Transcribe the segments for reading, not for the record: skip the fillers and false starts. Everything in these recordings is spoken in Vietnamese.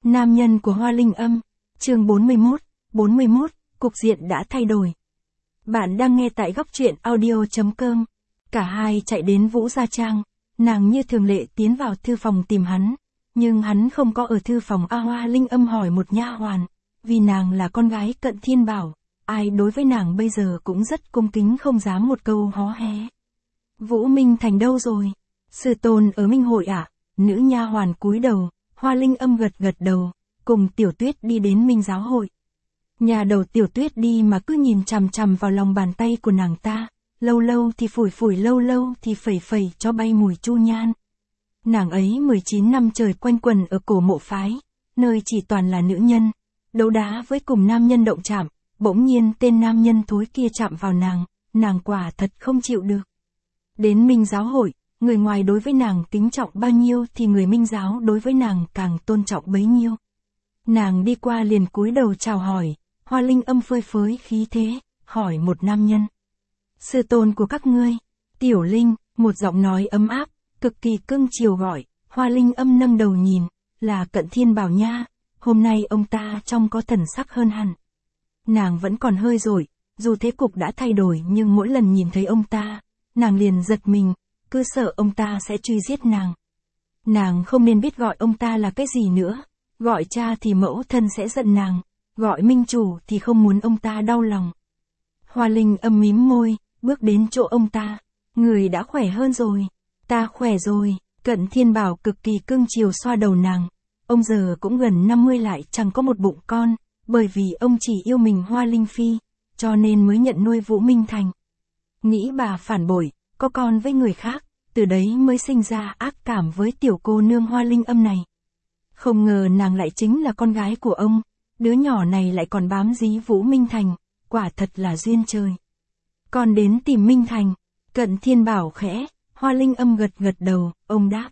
Nam nhân của Hoa Linh Âm, chương 41, cục diện đã thay đổi. Bạn đang nghe tại góc truyện audio.com. Cả hai chạy đến Vũ Gia Trang, nàng như thường lệ tiến vào thư phòng tìm hắn, nhưng hắn không có ở thư phòng. Hoa Linh Âm hỏi một nha hoàn, vì nàng là con gái Cận Thiên Bảo, ai đối với nàng bây giờ cũng rất cung kính, không dám một câu hó hé. Vũ Minh Thành đâu rồi? Sư tôn ở Minh Hội ạ. Nữ nha hoàn cúi đầu. Hoa Linh Âm gật đầu, cùng Tiểu Tuyết đi đến Minh Giáo hội. Nhà đầu Tiểu Tuyết đi mà cứ nhìn chằm chằm vào lòng bàn tay của nàng ta, lâu lâu thì phủi, lâu lâu thì phẩy cho bay mùi chu nhan. Nàng ấy 19 năm trời quanh quần ở cổ mộ phái, nơi chỉ toàn là nữ nhân, đấu đá với cùng nam nhân động chạm, bỗng nhiên tên nam nhân thối kia chạm vào nàng quả thật không chịu được. Đến Minh Giáo hội, người ngoài đối với nàng kính trọng bao nhiêu thì người Minh Giáo đối với nàng càng tôn trọng bấy nhiêu. Nàng đi qua liền cúi đầu chào hỏi. Hoa Linh Âm phơi phới khí thế, hỏi một nam nhân. Sư tôn của các ngươi, Tiểu Linh, một giọng nói ấm áp, cực kỳ cưng chiều gọi. Hoa Linh Âm nâng đầu nhìn, là Cận Thiên Bảo nha, hôm nay ông ta trông có thần sắc hơn hẳn. Nàng vẫn còn hơi dội, dù thế cục đã thay đổi nhưng mỗi lần nhìn thấy ông ta, nàng liền giật mình, cứ sợ ông ta sẽ truy giết nàng. Nàng không nên biết gọi ông ta là cái gì nữa, gọi cha thì mẫu thân sẽ giận nàng, gọi minh chủ thì không muốn ông ta đau lòng. Hoa Linh Âm mím môi, bước đến chỗ ông ta. Người đã khỏe hơn rồi. Ta khỏe rồi. Cận Thiên Bảo cực kỳ cưng chiều xoa đầu nàng. Ông giờ cũng gần 50 lại chẳng có một bụng con, bởi vì ông chỉ yêu mình Hoa Linh Phi, cho nên mới nhận nuôi Vũ Minh Thành. Nghĩ bà phản bội, có con với người khác, từ đấy mới sinh ra ác cảm với tiểu cô nương Hoa Linh Âm này. Không ngờ nàng lại chính là con gái của ông, đứa nhỏ này lại còn bám dí Vũ Minh Thành, quả thật là duyên trời. Con đến tìm Minh Thành, Cận Thiên Bảo khẽ. Hoa Linh Âm gật đầu, ông đáp.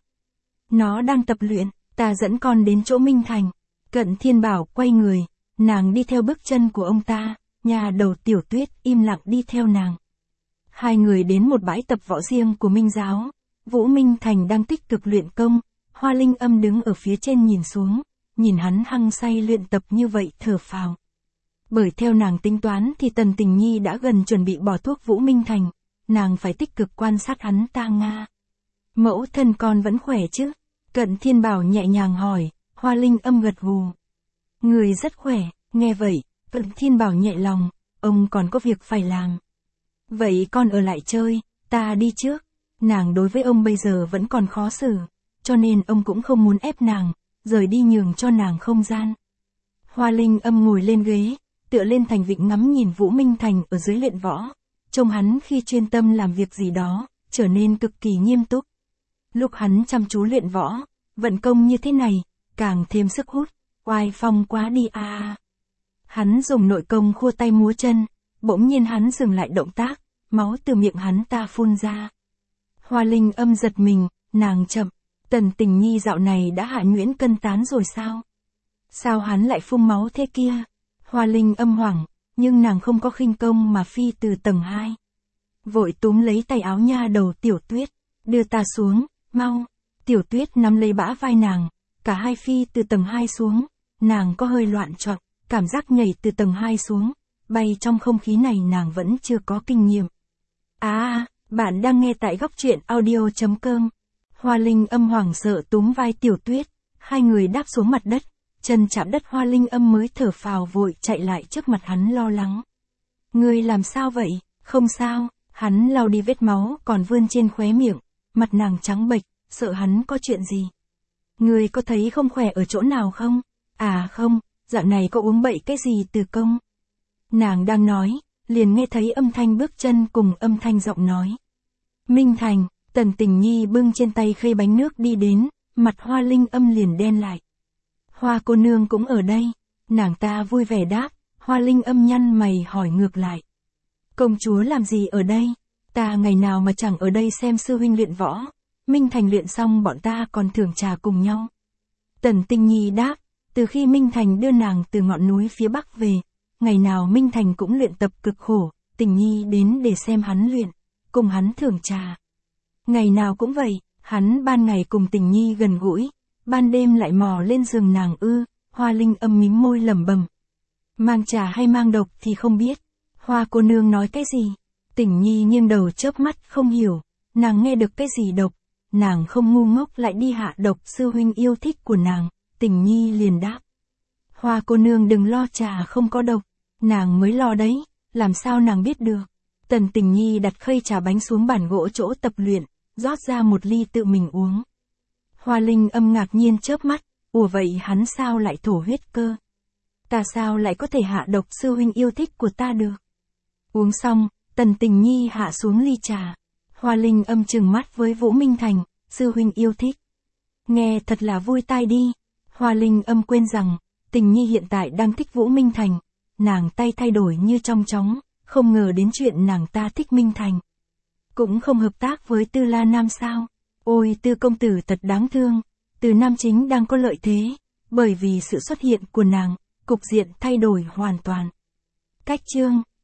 Nó đang tập luyện, ta dẫn con đến chỗ Minh Thành. Cận Thiên Bảo quay người, nàng đi theo bước chân của ông ta, nhà đầu Tiểu Tuyết im lặng đi theo nàng. Hai người đến một bãi tập võ riêng của Minh Giáo. Vũ Minh Thành đang tích cực luyện công, Hoa Linh Âm đứng ở phía trên nhìn xuống, nhìn hắn hăng say luyện tập như vậy thở phào. Bởi theo nàng tính toán thì Tần Tình Nhi đã gần chuẩn bị bỏ thuốc Vũ Minh Thành, nàng phải tích cực quan sát hắn ta nga. Mẫu thân con vẫn khỏe chứ? Cận Thiên Bảo nhẹ nhàng hỏi. Hoa Linh Âm gật gù. Người rất khỏe. Nghe vậy, Cận Thiên Bảo nhẹ lòng, ông còn có việc phải làm. Vậy con ở lại chơi, ta đi trước. Nàng đối với ông bây giờ vẫn còn khó xử, cho nên ông cũng không muốn ép nàng, rời đi nhường cho nàng không gian. Hoa Linh Âm ngồi lên ghế, tựa lên thành vịnh ngắm nhìn Vũ Minh Thành ở dưới luyện võ, trông hắn khi chuyên tâm làm việc gì đó, trở nên cực kỳ nghiêm túc. Lúc hắn chăm chú luyện võ, vận công như thế này, càng thêm sức hút, oai phong quá đi à. Hắn dùng nội công khua tay múa chân, bỗng nhiên hắn dừng lại động tác, máu từ miệng hắn ta phun ra. Hoa Linh Âm giật mình, nàng chậm. Tần Tình Nhi dạo này đã hạ nhuyễn cân tán rồi sao? Sao hắn lại phun máu thế kia? Hoa Linh Âm hoảng, nhưng nàng không có khinh công mà phi từ tầng 2. Vội túm lấy tay áo nha đầu Tiểu Tuyết, đưa ta xuống, mau. Tiểu Tuyết nắm lấy bả vai nàng, cả hai phi từ tầng 2 xuống, nàng có hơi loạn choạng, cảm giác nhảy từ tầng 2 xuống, bay trong không khí này nàng vẫn chưa có kinh nghiệm. Bạn đang nghe tại góc truyện audio.com. Hoa Linh Âm hoảng sợ túm vai Tiểu Tuyết, hai người đáp xuống mặt đất, chân chạm đất. Hoa Linh Âm mới thở phào vội chạy lại trước mặt hắn lo lắng. Ngươi làm sao vậy? Không sao, hắn lau đi vết máu còn vươn trên khóe miệng, mặt nàng trắng bệch, sợ hắn có chuyện gì. Ngươi có thấy không khỏe ở chỗ nào không? À không, dạo này có uống bậy cái gì từ công? Nàng đang nói, liền nghe thấy âm thanh bước chân cùng âm thanh giọng nói. Minh Thành. Tần Tình Nhi bưng trên tay khay bánh nước đi đến, mặt Hoa Linh Âm liền đen lại. Hoa cô nương cũng ở đây. Nàng ta vui vẻ đáp. Hoa Linh Âm nhăn mày hỏi ngược lại. Công chúa làm gì ở đây? Ta ngày nào mà chẳng ở đây xem sư huynh luyện võ. Minh Thành luyện xong bọn ta còn thưởng trà cùng nhau. Tần Tình Nhi đáp. Từ khi Minh Thành đưa nàng từ ngọn núi phía Bắc về, ngày nào Minh Thành cũng luyện tập cực khổ. Tình Nhi đến để xem hắn luyện, cùng hắn thưởng trà. Ngày nào cũng vậy, hắn ban ngày cùng Tình Nhi gần gũi, ban đêm lại mò lên giường nàng ư. Hoa Linh Âm mím môi lẩm bẩm. Mang trà hay mang độc thì không biết. Hoa cô nương nói cái gì? Tình Nhi nghiêng đầu chớp mắt không hiểu. Nàng nghe được cái gì độc? Nàng không ngu ngốc lại đi hạ độc sư huynh yêu thích của nàng. Tình Nhi liền đáp. Hoa cô nương đừng lo, trà không có độc. Nàng mới lo đấy, làm sao nàng biết được? Tần Tình Nhi đặt khay trà bánh xuống bàn gỗ chỗ tập luyện, rót ra một ly tự mình uống. Hoa Linh Âm ngạc nhiên chớp mắt, ủa vậy hắn sao lại thổ huyết cơ? Ta sao lại có thể hạ độc sư huynh yêu thích của ta được? Uống xong, Tần Tình Nhi hạ xuống ly trà. Hoa Linh Âm trừng mắt với Vũ Minh Thành, sư huynh yêu thích. Nghe thật là vui tai đi. Hoa Linh Âm quên rằng, Tình Nhi hiện tại đang thích Vũ Minh Thành. Nàng tay thay đổi như trong chóng, không ngờ đến chuyện nàng ta thích Minh Thành. Cũng không hợp tác với Tư La Nam sao? Ôi Tư công tử thật đáng thương. Từ Nam chính đang có lợi thế, bởi vì sự xuất hiện của nàng, cục diện thay đổi hoàn toàn. Cách chương